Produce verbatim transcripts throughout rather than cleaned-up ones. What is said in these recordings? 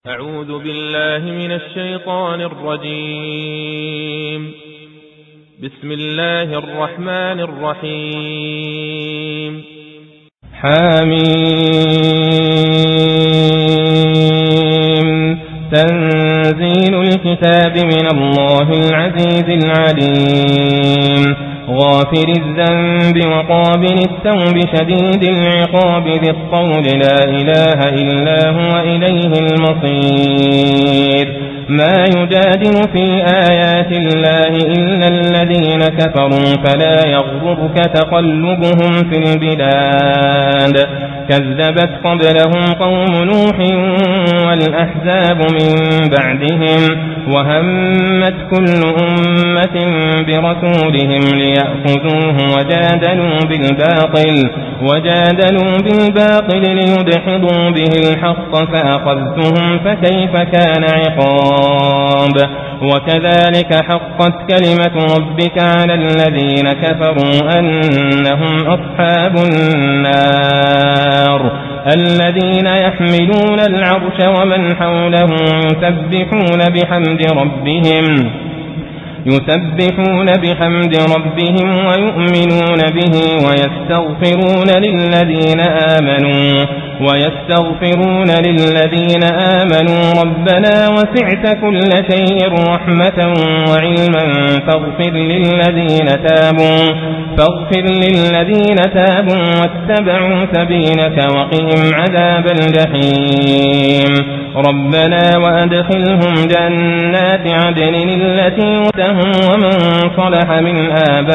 أعوذ بالله من الشيطان الرجيم. بسم الله الرحمن الرحيم. حميم. تنزيل الكتاب من الله العزيز العليم، غافر الذنب وقابل التوب شديد العقاب ذي الطول لا إله إلا هو إليه المصير. ما يجادل في آيات الله إلا الذين كفروا فلا يغررك تقلبهم في البلاد. كذبت قبلهم قوم نوح والأحزاب من بعدهم، وهمت كل أمة برسولهم ليأخذوه وجادلوا بالباطل وجادلوا بالباطل ليدحضوا به الحق فأخذتهم فكيف كان عقاب. وكذلك حقت كلمة ربك على الذين كفروا أنهم أصحاب النار، الذين يحملون العرش ومن حوله يسبحون بحمد ربهم يسبحون بحمد ربهم ويؤمنون به ويستغفرون للذين آمنوا ويستغفرون للذين آمنوا ربنا وسعت كل شيء رحمة وعلما فاغفر للذين تابوا فاغفر للذين تابوا واتبعوا سبيلك وقهم عذاب الجحيم. ربنا وأدخلهم جنات عدن التي وعدتهم ومن صلح من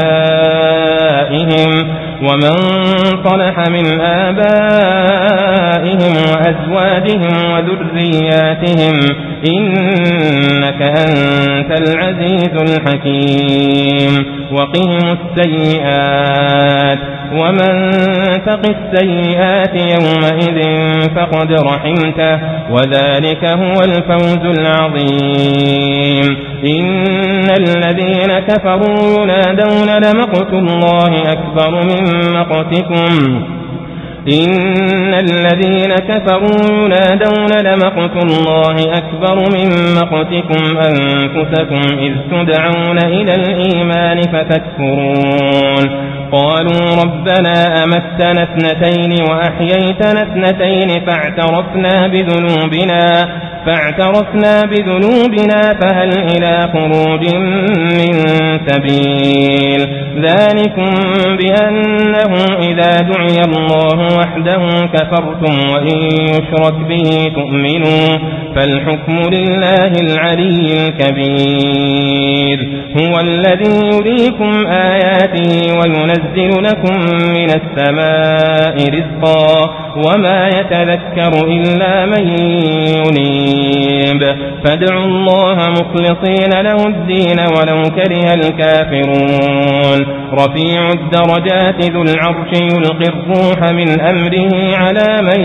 آبائهم ومن صلح من آبائهم وأزواجهم وذرياتهم إنك أنت العزيز الحكيم. وقهم السيئات ومن تق السيئات يومئذ فقد رحمته وذلك هو الفوز العظيم. إن الذين كفروا ينادون لمقت الله أكبر من مقتكم إن الذين كفروا ينادون لمقت الله أكبر من مقتكم أنفسكم إذ تدعون إلى الإيمان فتكفرون. قالوا ربنا أمتنا اثنتين وأحييتنا اثنتين فاعترفنا بذنوبنا فاعترفنا بذنوبنا فهل إلى خروج من سبيل. ذلكم بأنه إذا دعي الله وحده كفرتم وإن يشرك به تؤمنوا فالحكم لله العلي الكبير. هو الذي يريكم آياته وينزل لكم من السماء رزقا وما يتذكر إلا من ينيب. فادعوا الله مخلصين له الدين ولو كره الكافرون. رفيع الدرجات ذو العرش يلقي الروح من أمره على من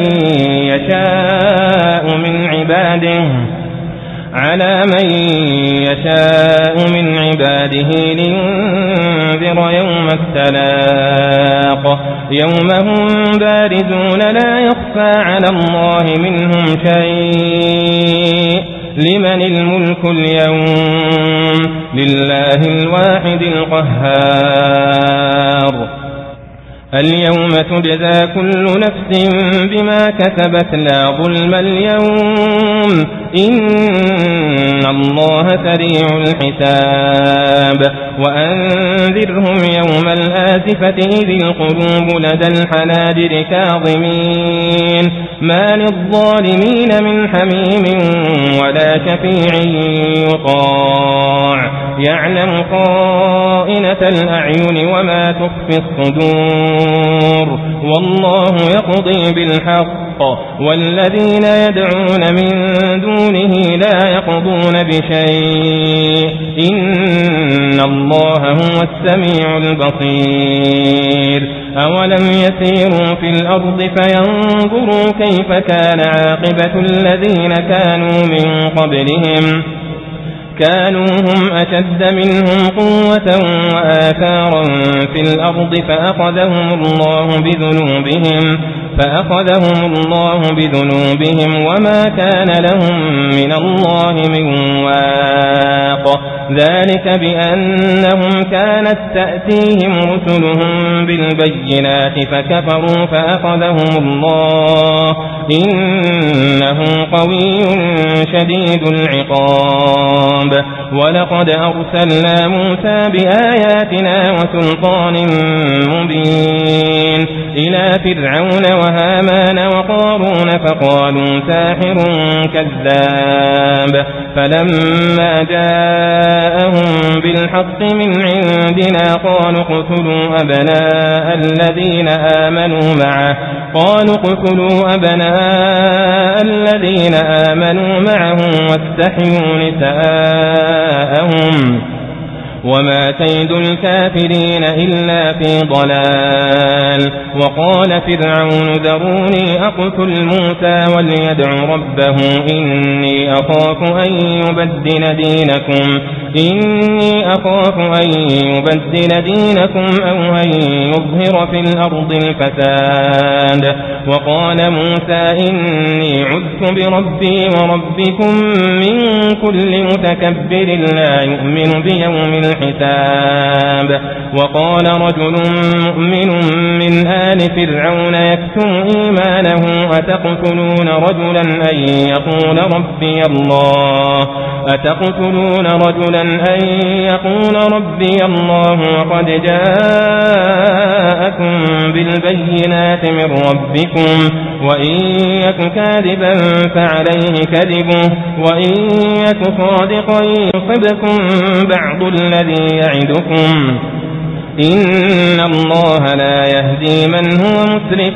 يشاء من عباده على من يشاء من عباده لينذر يوم التلاق يوم هم بارزون لا يخفى على الله منهم شيء. لمن الملك اليوم؟ لله الواحد القهار. اليوم تجزى كل نفس بما كسبت لا ظلم اليوم إن الله سريع الحساب. وأنذرهم يوم الآزفة إذ القلوب لدى الحناجر كاظمين ما للظالمين من حميم ولا شفيع يطاع يعلم خائنة الأعين وما تخفي الصدور. والله يقضي بالحق والذين يدعون من دونه لا يقضون بشيء إن الله هو السميع البصير. أولم يسيروا في الأرض فينظروا كيف كان عاقبة الذين كانوا من قبلهم كانوا هم أشد منهم قوة وآثارا في الأرض فأخذهم الله بذنوبهم فأخذهم الله بذنوبهم وما كان لهم من الله من واق. ذلك بأنهم كانت تأتيهم رسلهم بالبينات فكفروا فأخذهم الله إنه قوي شديد العقاب. ولقد أرسلنا موسى بآياتنا وسلطان مبين إلى فرعون وهامان وقارون فقالوا ساحر كذاب. فلما جاءهم بالحق من عندنا قالوا اقتلوا أبناء الذين آمنوا معه قالوا اقتلوا أبناء الذين آمنوا معه واستحيوا نساءهم وما كيد الكافرين إلا في ضلال. وقال فرعون ذروني أقتل موسى وليدع ربه إني أخاف أن يبدل دينكم إني أخاف أن يبدل دينكم أو أن يظهر في الأرض الفساد. وقال موسى إني عذت بربي وربكم من كل متكبر لا يؤمن بيوم الحساب. وقال رجل مؤمن من آل فرعون يكتم إيمانه أتقتلون رجلا أن يقول ربي الله أتقتلون رجلا أن يقول ربي الله وقد جاءكم بالبينات من ربكم وإن يك كاذبا فعليه كذبه وإن يك صادقا يصبكم بعض الذي يعدكم إن الله لا يهدي من هو مسرف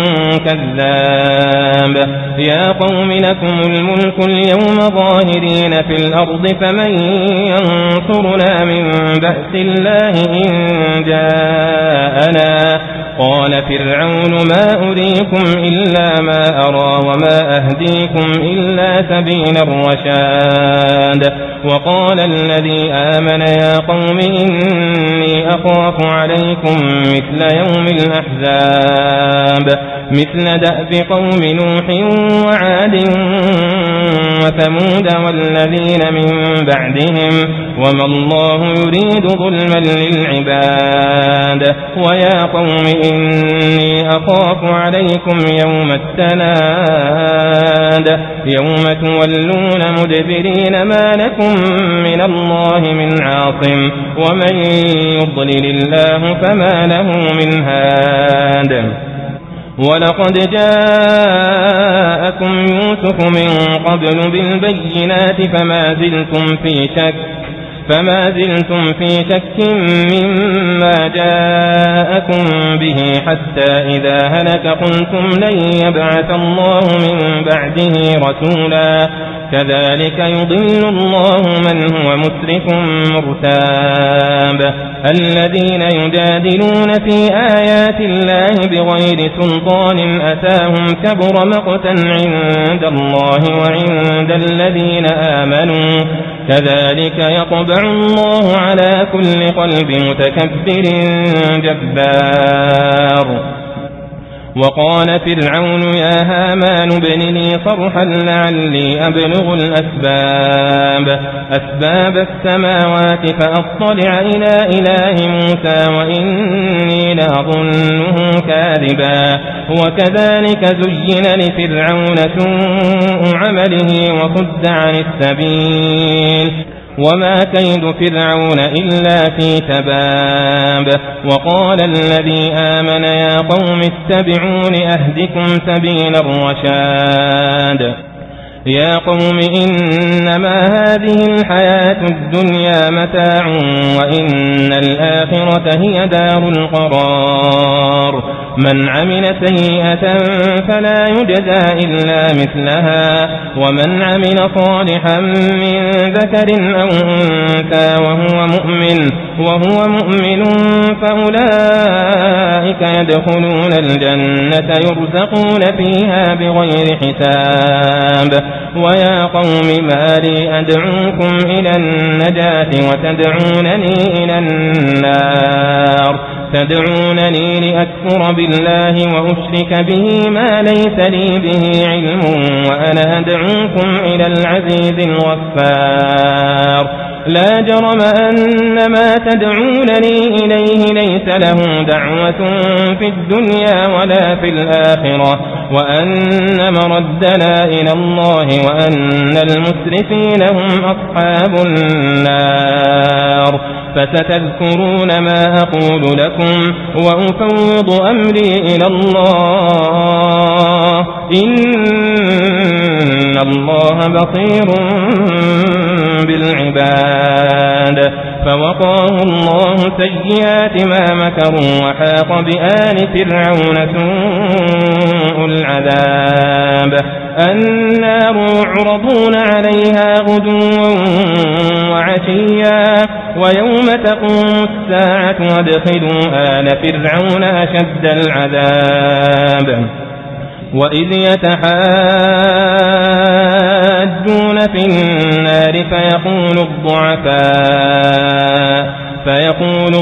كذاب. يا قوم لكم الملك اليوم ظاهرين في الأرض فمن ينصرنا من بأس الله إن جاءنا. قال فرعون ما أريكم إلا ما أرى وما أهديكم إلا سبيل الرشاد. وقال الذي آمن يا قوم إني أخاف عليكم مثل يوم الأحزاب مثل دأب قوم نوح وعاد وثمود والذين من بعدهم وما الله يريد ظلما للعباد. ويا قوم إني أخاف عليكم يوم التناد يوم تولون مدبرين ما لكم من الله من عاصم ومن يضلل الله فما له من هاد. ولقد جاءكم يوسف من قبل بالبينات فما زلتم في شك فما زلتم في شك مما جاءكم به حتى إذا هلك قلتم لن يبعث الله من بعده رسولا. كذلك يضل الله من هو مسرف مرتاب. الذين يجادلون في آيات الله بغير سلطان أتاهم كبر مقتا عند الله وعند الذين آمنوا كذلك يطبع الله على كل قلب متكبر جبار. وقال فرعون يا هامان ابن لي صرحا لعلي أبلغ الأسباب أسباب السماوات فأطلع إلى إله موسى وإني لأظنه كاذبا. وكذلك زين لفرعون سوء عمله وصد عن السبيل وما كيد فرعون إلا في تباب. وقال الذي آمن يا قوم اتبعون أهدكم سبيل الرشاد. يا قوم إنما هذه الحياة الدنيا متاع وإن الآخرة هي دار القرار. من عمل سيئة فلا يجزى إلا مثلها ومن عمل صالحا من ذكر أو أنثى وهو مؤمن وهو مؤمن فأولئك يدخلون الجنة يرزقون فيها بغير حساب. ويا قوم ما لي أدعوكم إلى النجاة وتدعونني إلى النار تدعونني لأكفر بالله وأشرك به ما ليس لي به علم وأنا أدعوكم إلى العزيز الغفار لا جرم أن ما تدعونني إليه ليس له دعوة في الدنيا ولا في الآخرة وأن مردنا إلى الله وأن المسرفين هم أصحاب النار فستذكرون ما أقول لكم وأفوض أمري إلى الله إن الله بصير بالعباد فوقاه الله سيئات ما مكروا وحاق بآل فرعون سوء العذاب النار يعرضون عليها غدوا وعشيا ويوم تقوم الساعة وادخلوا آل فرعون أشد العذاب وإذ يتحاجون في النار فيقول الضعفاء فيقول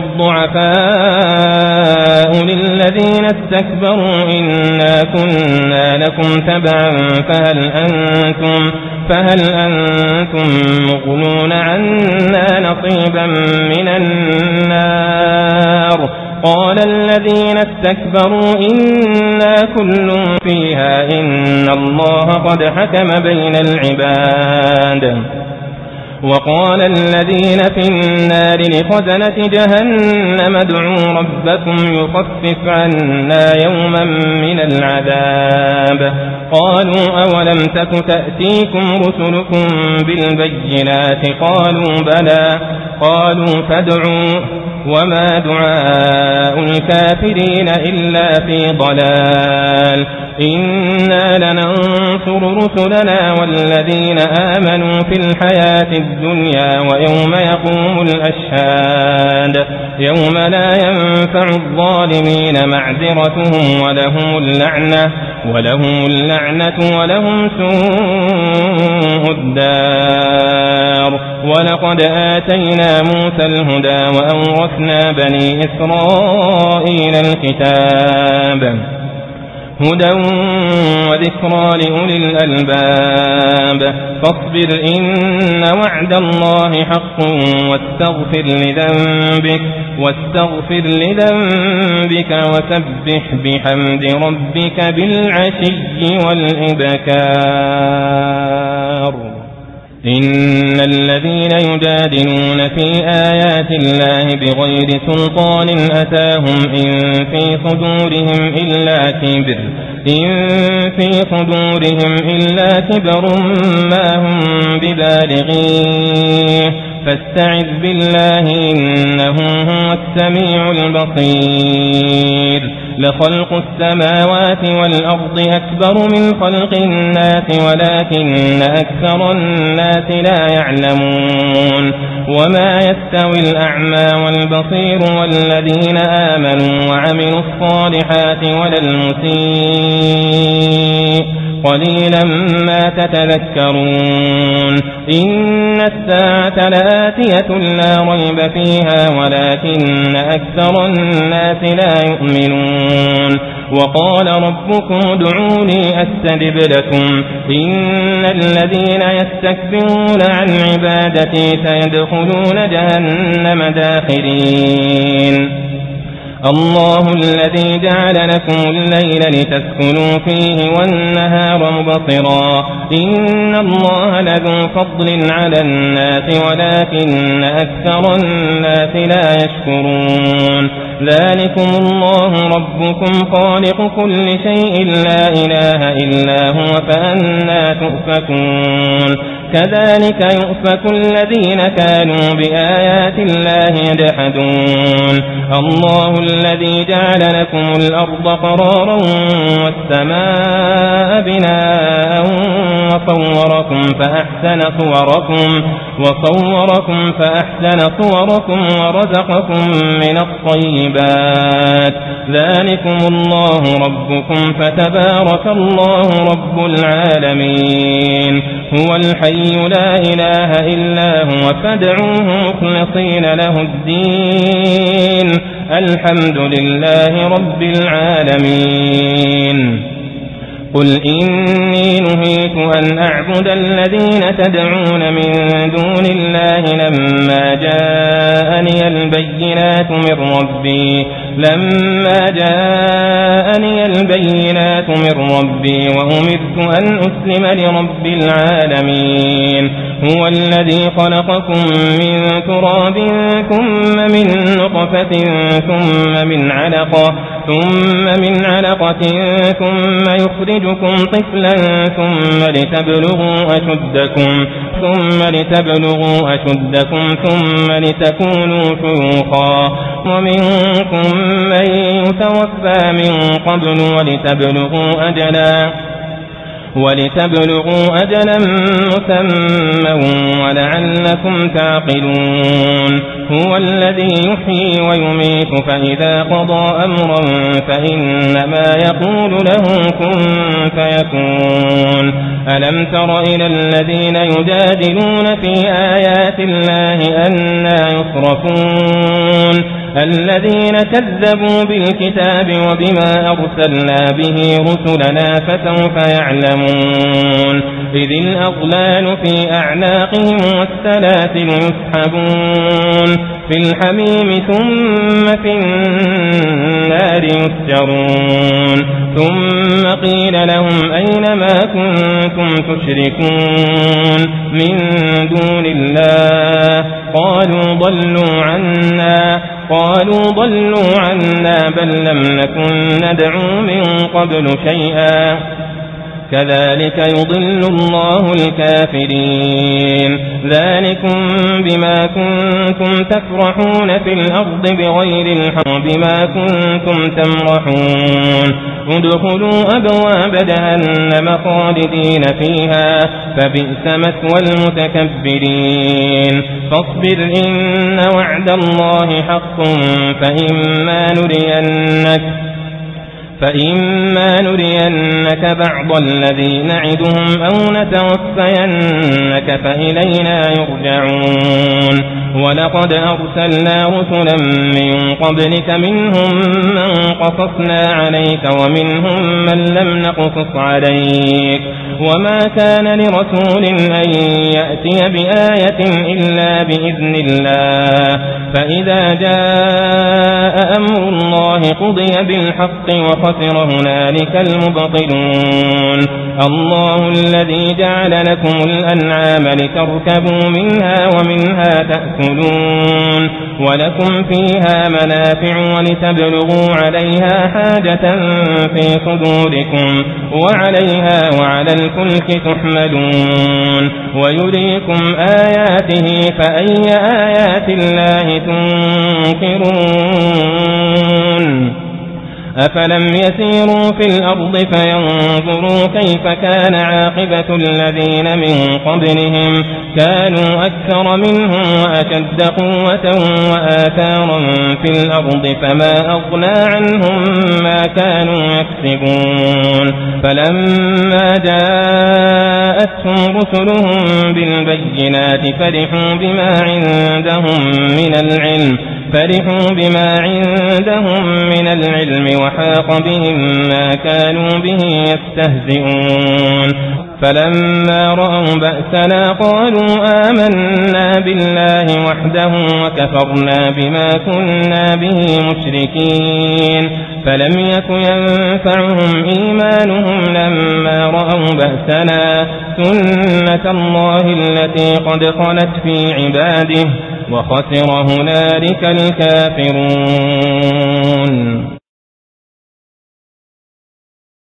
الضعفاء للذين استكبروا إنا كنا لكم تبعا فهل أنتم فهل أنتم مغنون عنا نصيبا من النار قال الذين استكبروا إنا كل فيها إن الله قد حكم بين العباد وقال الذين في النار لخزنة جهنم ادعوا ربكم يخفف عنا يوما من العذاب قالوا أولم تك تأتيكم رسلكم بالبينات قالوا بلى قالوا فادعوا وما دعاء الكافرين إلا في ضلال إنا لننصر رسلنا والذين آمنوا في الحياة الدنيا ويوم يقوم الأشهاد يوم لا ينفع الظالمين معذرتهم ولهم اللعنة ولهم اللعنة ولهم سوء الدار ولقد آتينا موسى الهدى وأورثنا بني إسرائيل الكتاب هدى وذكرى لأولي الألباب فاصبر إن وعد الله حق واستغفر لذنبك واستغفر لذنبك وسبح بحمد ربك بالعشي والإبكار إن الذين يجادلون في آيات الله بغير سلطان أتاهم إن في صدورهم إلا كبر إن في صدورهم إلا كبر ما هم ببالغيه فاستعذ بالله إنه هو السميع البصير لخلق السماوات والأرض أكبر من خلق الناس ولكن أكثر الناس لا يعلمون وما يستوي الأعمى والبصير والذين آمنوا وعملوا الصالحات ولا المسيء قليلا ما تتذكرون إن الساعة لآتية لا ريب فيها ولكن أكثر الناس لا يؤمنون وقال ربكم ادعوني أستجب لكم إن الذين يستكبرون عن عبادتي سيدخلون جهنم داخرين الله الذي جعل لكم الليل لتسكنوا فيه والنهار مبصرا إن الله لذو فضل على الناس ولكن أكثر الناس لا يشكرون ذلكم الله ربكم خالق كل شيء لا إله إلا هو فأنى تؤفكون كذلك يؤفك الذين كانوا بآيات الله يجحدون الله الذي جعل لكم الأرض قرارا والسماء بناء وصوركم فأحسن صوركم وصوركم فأحسن صوركم ورزقكم من الطيبات ذلكم الله ربكم فتبارك الله رب العالمين هو الحي لا إله إلا هو فادعوه مخلصين له الدين الحمد لله رب العالمين. قل إني نهيت أن أعبد الذين تدعون من دون الله لما جاءني البينات من ربي لما جاءني البينات من ربي وأمرت أن أسلم لرب العالمين. هو الذي خلقكم من تراب ثم من نطفة ثم من علقة ثم من علقة ثم يخرجكم طفلا ثم لتبلغوا أشدكم ثم لتبلغوا أشدكم ثم لتكونوا شيوخا ومنكم من يتوفى من قبل ولتبلغوا أجلا ولتبلغوا أجلا مسمى ولعلكم تعقلون. هو الذي يحيي ويميت فإذا قضى أمرا فإنما يقول له كن فيكون. ألم تر إلى الذين يجادلون في آيات الله أنى يصرفون الذين كذبوا بالكتاب وبما أرسلنا به رسلنا فسوف يعلمون. إذ الأغلال في أعناقهم والسلاسل يسحبون في الحميم ثم في النار يسجرون. ثم قيل لهم أين ما كنتم تشركون من دون الله قالوا ضلوا عنا قالوا ضلوا عنا بل لم نكن ندعو من قبل شيئا كذلك يضل الله الكافرين. ذلكم بما كنتم تفرحون في الأرض بغير الحق بما كنتم تمرحون. ادخلوا أبواب جهنم خالدين فيها فبئس مثوى المتكبرين. فاصبر إن وعد الله حق فإما نرينك فإما نرينك بعض الذي نعدهم أو نتوفينك فإلينا يرجعون. ولقد أرسلنا رسلا من قبلك منهم من قصصنا عليك ومنهم من لم نقصص عليك وما كان لرسول أن يأتي بآية إلا بإذن الله. فإذا جاء أمر الله قضي بالحق وخسر هنالك المبطلون. الله الذي جعل لكم الأنعام لتركبوا منها ومنها تأكلون ولكم فيها منافع ولتبلغوا عليها حاجة في صدوركم وعليها وعلى الفلك تحملون ويريكم آياته فأي آيات الله تنكرون. أفلم يسيروا في الأرض فينظروا كيف كان عاقبة الذين من قبلهم كانوا أكثر منهم وأشد قوة وآثارا في الأرض فما أغنى عنهم ما كانوا يكسبون. فلما جاءتهم رسلهم بالبينات فرحوا بما عندهم من العلم فرحوا بما عندهم من العلم وحاق بهم ما كانوا به يستهزئون. فلما رأوا بأسنا قالوا آمنا بالله وحده وكفرنا بما كنا به مشركين. فلم يك ينفعهم إيمانهم لما رأوا بأسنا سنة الله التي قد خلت في عباده وخسر هنالك الكافرون.